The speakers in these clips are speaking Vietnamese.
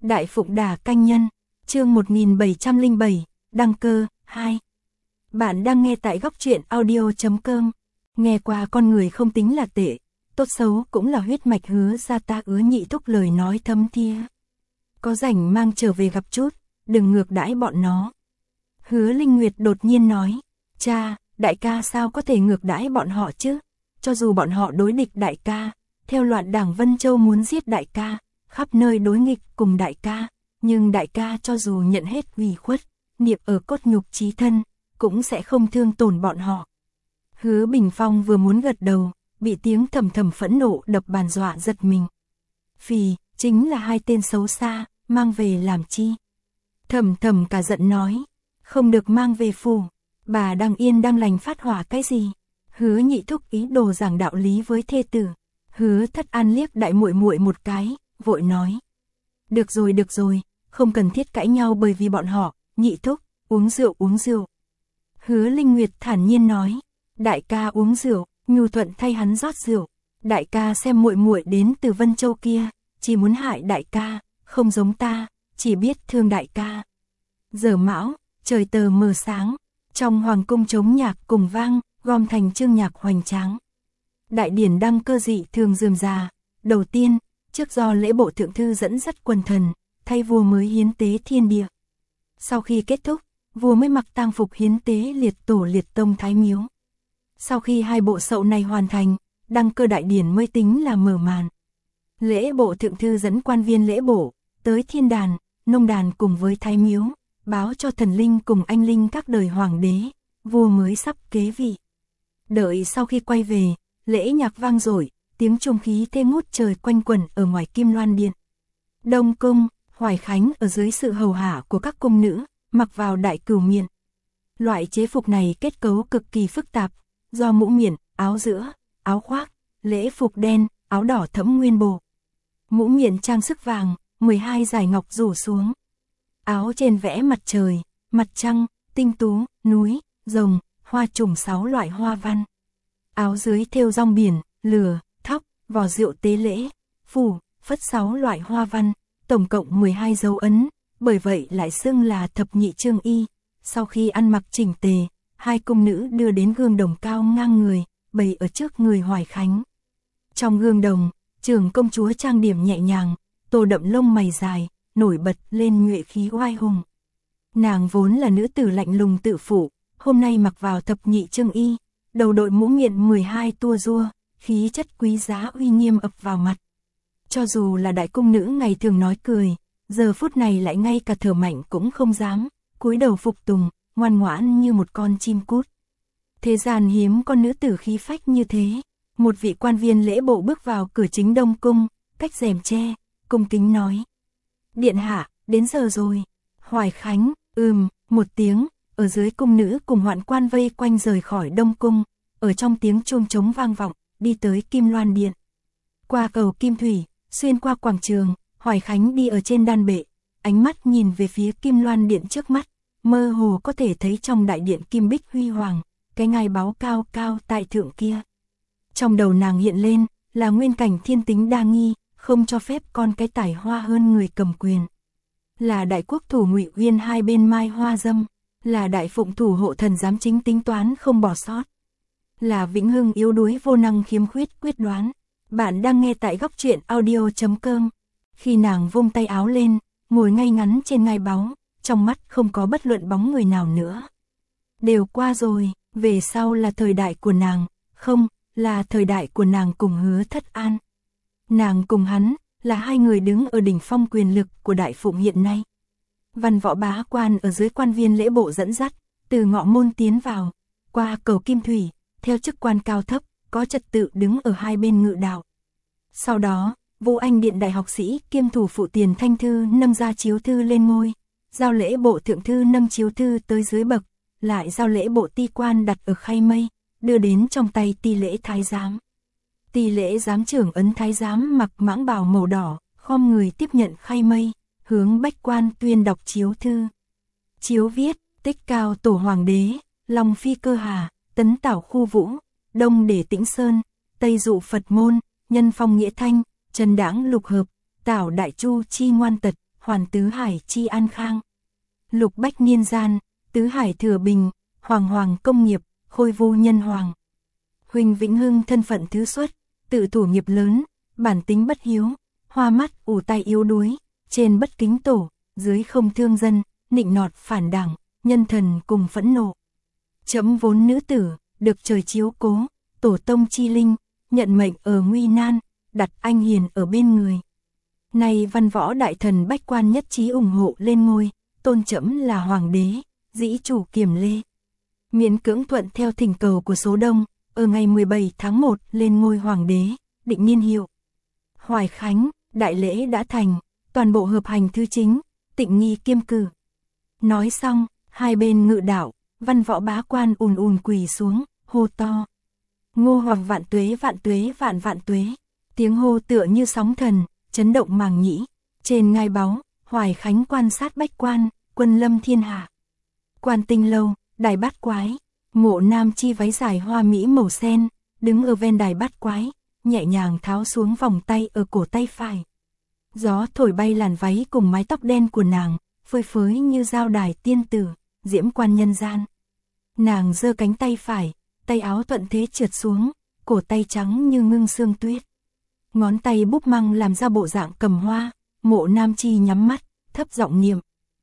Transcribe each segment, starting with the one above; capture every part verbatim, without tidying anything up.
Đại Phụng Đà Canh Nhân, chương một nghìn bảy trăm lẻ bảy, đăng cơ, hai. Bạn đang nghe tại góc truyện audio chấm com. Nghe qua con người không tính là tệ, tốt xấu cũng là huyết mạch Hứa ra ta ứa Nhị Thúc lời nói thấm thía. Có rảnh mang trở về gặp chút, đừng ngược đãi bọn nó. Hứa Linh Nguyệt đột nhiên nói, cha, đại ca sao có thể ngược đãi bọn họ chứ? Cho dù bọn họ đối địch đại ca, theo loạn đảng Vân Châu muốn giết đại ca, khắp nơi đối nghịch cùng đại ca, nhưng đại ca cho dù nhận hết ủy khuất, niệm ở cốt nhục chí thân, cũng sẽ không thương tổn bọn họ. Hứa Bình Phong vừa muốn gật đầu, bị tiếng thầm thầm phẫn nộ đập bàn dọa giật mình. Phì, chính là hai tên xấu xa, mang về làm chi? Thầm thầm cả giận nói, không được mang về phủ, bà đang yên đang lành phát hỏa cái gì? Hứa Nhị Thúc ý đồ giảng đạo lý với thê tử. Hứa Thất An liếc đại muội muội một cái, vội nói, được rồi được rồi, không cần thiết cãi nhau bởi vì bọn họ. Nhị Thúc, uống rượu uống rượu. Hứa Linh Nguyệt thản nhiên nói, đại ca uống rượu. Nhu Thuận thay hắn rót rượu. Đại ca xem muội muội đến từ Vân Châu kia, chỉ muốn hại đại ca, không giống ta, chỉ biết thương đại ca. Giờ mão, trời tờ mờ sáng, trong hoàng cung trống nhạc cùng vang, gom thành chương nhạc hoành tráng. Đại điển đăng cơ dị thường rườm rà. Đầu tiên, trước do lễ bộ thượng thư dẫn dắt quần thần, thay vua mới hiến tế thiên địa. Sau khi kết thúc, vua mới mặc tang phục hiến tế liệt tổ liệt tông thái miếu. Sau khi hai bộ sậu này hoàn thành, đăng cơ đại điển mới tính là mở màn. Lễ bộ thượng thư dẫn quan viên lễ bộ, tới thiên đàn, nông đàn cùng với thái miếu, báo cho thần linh cùng anh linh các đời hoàng đế, vua mới sắp kế vị. Đợi sau khi quay về, lễ nhạc vang dội, tiếng trung khí thê ngút trời quanh quẩn ở ngoài Kim Loan Điện. Đông Cung, Hoài Khánh ở dưới sự hầu hạ của các cung nữ, mặc vào đại cửu miện. Loại chế phục này kết cấu cực kỳ phức tạp, do mũ miện, áo giữa, áo khoác, lễ phục đen, áo đỏ thẫm nguyên bộ. Mũ miện trang sức vàng, mười hai dải ngọc rủ xuống. Áo trên vẽ mặt trời, mặt trăng, tinh tú, núi, rồng, hoa trùng sáu loại hoa văn. Áo dưới thêu rong biển, lửa, thóc, vỏ rượu tế lễ, phù, phất sáu loại hoa văn, tổng cộng mười hai dấu ấn, bởi vậy lại xưng là thập nhị chương y. Sau khi ăn mặc chỉnh tề, hai cung nữ đưa đến gương đồng cao ngang người, bày ở trước người Hoài Khánh. Trong gương đồng, trưởng công chúa trang điểm nhẹ nhàng, tô đậm lông mày dài, nổi bật lên nhuệ khí oai hùng. Nàng vốn là nữ tử lạnh lùng tự phụ, hôm nay mặc vào thập nhị chương y, đầu đội mũ miện mười hai tua rua, khí chất quý giá uy nghiêm ập vào mặt. Cho dù là đại cung nữ ngày thường nói cười, giờ phút này lại ngay cả thở mạnh cũng không dám, cúi đầu phục tùng, ngoan ngoãn như một con chim cút. Thế gian hiếm con nữ tử khí phách như thế. Một vị quan viên lễ bộ bước vào cửa chính Đông Cung, cách rèm tre, cung kính nói, điện hạ, đến giờ rồi. Hoài Khánh, ừm, một tiếng, ở dưới cung nữ cùng hoạn quan vây quanh rời khỏi Đông Cung, ở trong tiếng chuông trống vang vọng, đi tới Kim Loan Điện. Qua cầu Kim Thủy, xuyên qua quảng trường, Hoài Khánh đi ở trên đan bệ, ánh mắt nhìn về phía Kim Loan Điện trước mắt, mơ hồ có thể thấy trong đại điện kim bích huy hoàng, cái ngai báu cao cao tại thượng kia. Trong đầu nàng hiện lên, là nguyên cảnh thiên tính đa nghi, không cho phép con cái tài hoa hơn người cầm quyền. Là đại quốc thủ Ngụy Uyên hai bên mai hoa dâm, là đại phụng thủ hộ thần giám chính tính toán không bỏ sót. Là Vĩnh Hưng yếu đuối vô năng khiếm khuyết quyết đoán. Bạn đang nghe tại góc truyện audio chấm com. Khi nàng vung tay áo lên, ngồi ngay ngắn trên ngai báu, trong mắt không có bất luận bóng người nào nữa. Đều qua rồi, về sau là thời đại của nàng, không, là thời đại của nàng cùng Hứa Thất An. Nàng cùng hắn, là hai người đứng ở đỉnh phong quyền lực của đại phụng hiện nay. Văn võ bá quan ở dưới quan viên lễ bộ dẫn dắt, từ ngọ môn tiến vào, qua cầu Kim Thủy, theo chức quan cao thấp, có trật tự đứng ở hai bên ngự đạo. Sau đó, Vũ Anh Điện đại học sĩ kiêm thủ phụ tiền thanh thư nâng ra chiếu thư lên ngôi, giao lễ bộ thượng thư nâng chiếu thư tới dưới bậc, lại giao lễ bộ ti quan đặt ở khay mây, đưa đến trong tay ti lễ thái giám. Ti lễ giám trưởng ấn thái giám mặc mãng bào màu đỏ, khom người tiếp nhận khay mây, hướng bách quan tuyên đọc chiếu thư. Chiếu viết, tích cao tổ hoàng đế, long phi cơ hà, tấn tảo khu vũ, đông để tĩnh sơn, tây dụ Phật môn, nhân phong nghĩa thanh, trần đãng lục hợp, tảo đại chu chi ngoan tật, hoàn tứ hải chi an khang. Lục bách niên gian, tứ hải thừa bình, hoàng hoàng công nghiệp, khôi vô nhân hoàng. Huỳnh Vĩnh Hưng thân phận thứ xuất, tự thủ nghiệp lớn, bản tính bất hiếu, hoa mắt ủ tai yếu đuối, trên bất kính tổ, dưới không thương dân, nịnh nọt phản đảng, nhân thần cùng phẫn nộ. Chấm vốn nữ tử, được trời chiếu cố, tổ tông chi linh, nhận mệnh ở nguy nan, đặt anh hiền ở bên người. Nay văn võ đại thần bách quan nhất trí ủng hộ lên ngôi, tôn trẫm là hoàng đế, dĩ chủ kiểm lê. Miễn cưỡng thuận theo thỉnh cầu của số đông, ở ngày mười bảy tháng một lên ngôi hoàng đế, định niên hiệu Hoài Khánh, đại lễ đã thành, toàn bộ hợp hành thứ chính, tịnh nghi kiêm cử. Nói xong, hai bên ngự đạo, văn võ bá quan ùn ùn quỳ xuống, hô to. Ngô Hoàng vạn tuế vạn tuế vạn vạn tuế. Tiếng hô tựa như sóng thần, chấn động màng nhĩ. Trên ngai báu, Hoài Khánh quan sát bách quan, quân lâm thiên hạ. Quan Tinh Lâu, đài bát quái, Mộ Nam Chi váy dài hoa mỹ màu sen, đứng ở ven đài bát quái, nhẹ nhàng tháo xuống vòng tay ở cổ tay phải. Gió thổi bay làn váy cùng mái tóc đen của nàng, phơi phới như dao đài tiên tử, diễm quan nhân gian. Nàng giơ cánh tay phải, tay áo thuận thế trượt xuống, cổ tay trắng như ngưng sương tuyết. Ngón tay búp măng làm ra bộ dạng cầm hoa, Mộ Nam Chi nhắm mắt, thấp giọng niệm.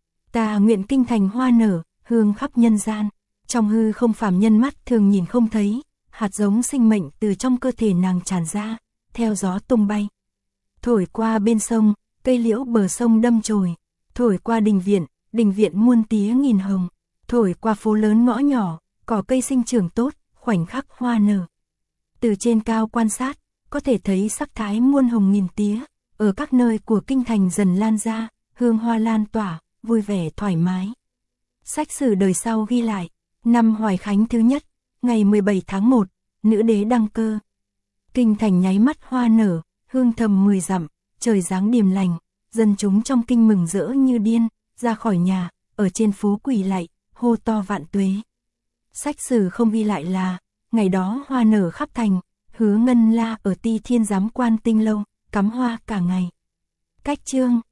Ta nguyện kinh thành hoa nở, hương khắp nhân gian. Trong hư không phàm nhân mắt thường nhìn không thấy, hạt giống sinh mệnh từ trong cơ thể nàng tràn ra, theo gió tung bay. Thổi qua bên sông, cây liễu bờ sông đâm chồi, thổi qua đình viện, đình viện muôn tía nghìn hồng, thổi qua phố lớn ngõ nhỏ, cỏ cây sinh trưởng tốt, khoảnh khắc hoa nở. Từ trên cao quan sát, có thể thấy sắc thái muôn hồng nghìn tía, ở các nơi của kinh thành dần lan ra, hương hoa lan tỏa, vui vẻ thoải mái. Sách sử đời sau ghi lại, năm Hoài Khánh thứ nhất, ngày mười bảy tháng một, nữ đế đăng cơ. Kinh thành nháy mắt hoa nở, hương thầm mười dặm, trời giáng điềm lành, dân chúng trong kinh mừng rỡ như điên, ra khỏi nhà, ở trên phố quỳ lạy, hô to vạn tuế. Sách sử không ghi lại là, ngày đó hoa nở khắp thành, Hứa Ngân La ở Ti Thiên giám Quan Tinh Lâu, cắm hoa cả ngày. Cách chương